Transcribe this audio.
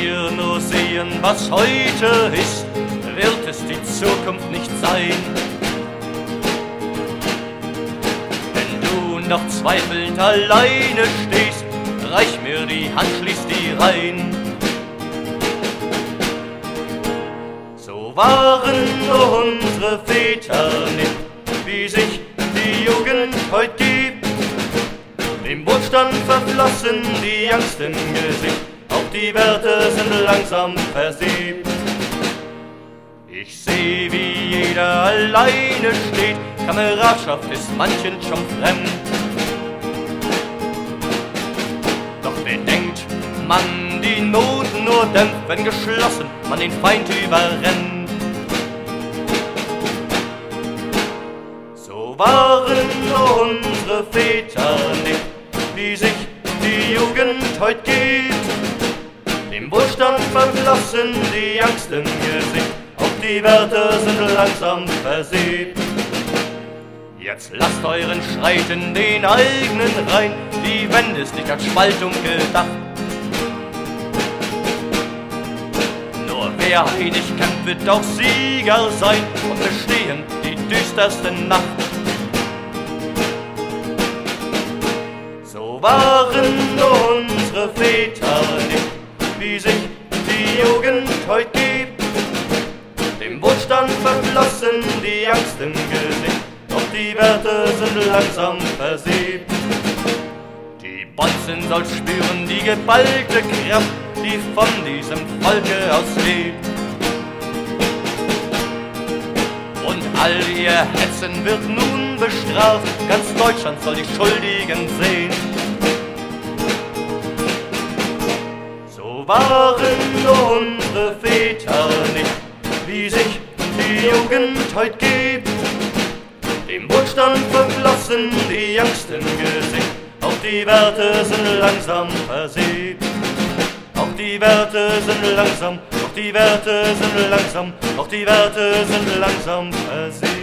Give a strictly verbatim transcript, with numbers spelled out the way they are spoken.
wir nur sehen, was heute ist, wird es die Zukunft nicht sein. Wenn du noch zweifelnd alleine stehst, reich mir die Hand, schließ die rein. So waren nur unsere Väter nicht, wie sich die Jugend heut gibt. Dem Wohlstand verflossen die Angst im Gesicht, auch die Werte sind langsam versiebt. Ich seh, wie jeder alleine steht, Kameradschaft ist manchen schon fremd. Doch wer denkt, man die Not nur dämpft, wenn geschlossen man den Feind überrennt. So waren nur unsere Väter nicht, wie sich die Jugend heut gibt. Dem Wohlstand verflossen die Angst im Gesicht, auch die Werte sind langsam versiebt. Jetzt lasst euren Streit in den eigenen Reihen, die Wende ist nicht als Spaltung gedacht. Nur wer einig kämpft, wird auch Sieger sein und bestehen die düsterste Nacht. So waren nur unsere Väter nicht, wie sich die Jugend heut gibt. Dem Wohlstand verflossen die Angst im Gesicht, doch die Werte sind langsam versiebt. Die Bonzen soll spüren die geballte Kraft, die von diesem Volke auslebt. Und all ihr Hetzen wird nun bestraft, ganz Deutschland soll die Schuldigen sehen. So waren nur unsere Väter nicht, wie sich die Jugend heut gibt. Dem Wohlstand verflossen die Angst im Gesicht, auch die Werte sind langsam versiebt. Auch die Werte sind langsam, auch die Werte sind langsam, auch die Werte sind langsam versiebt.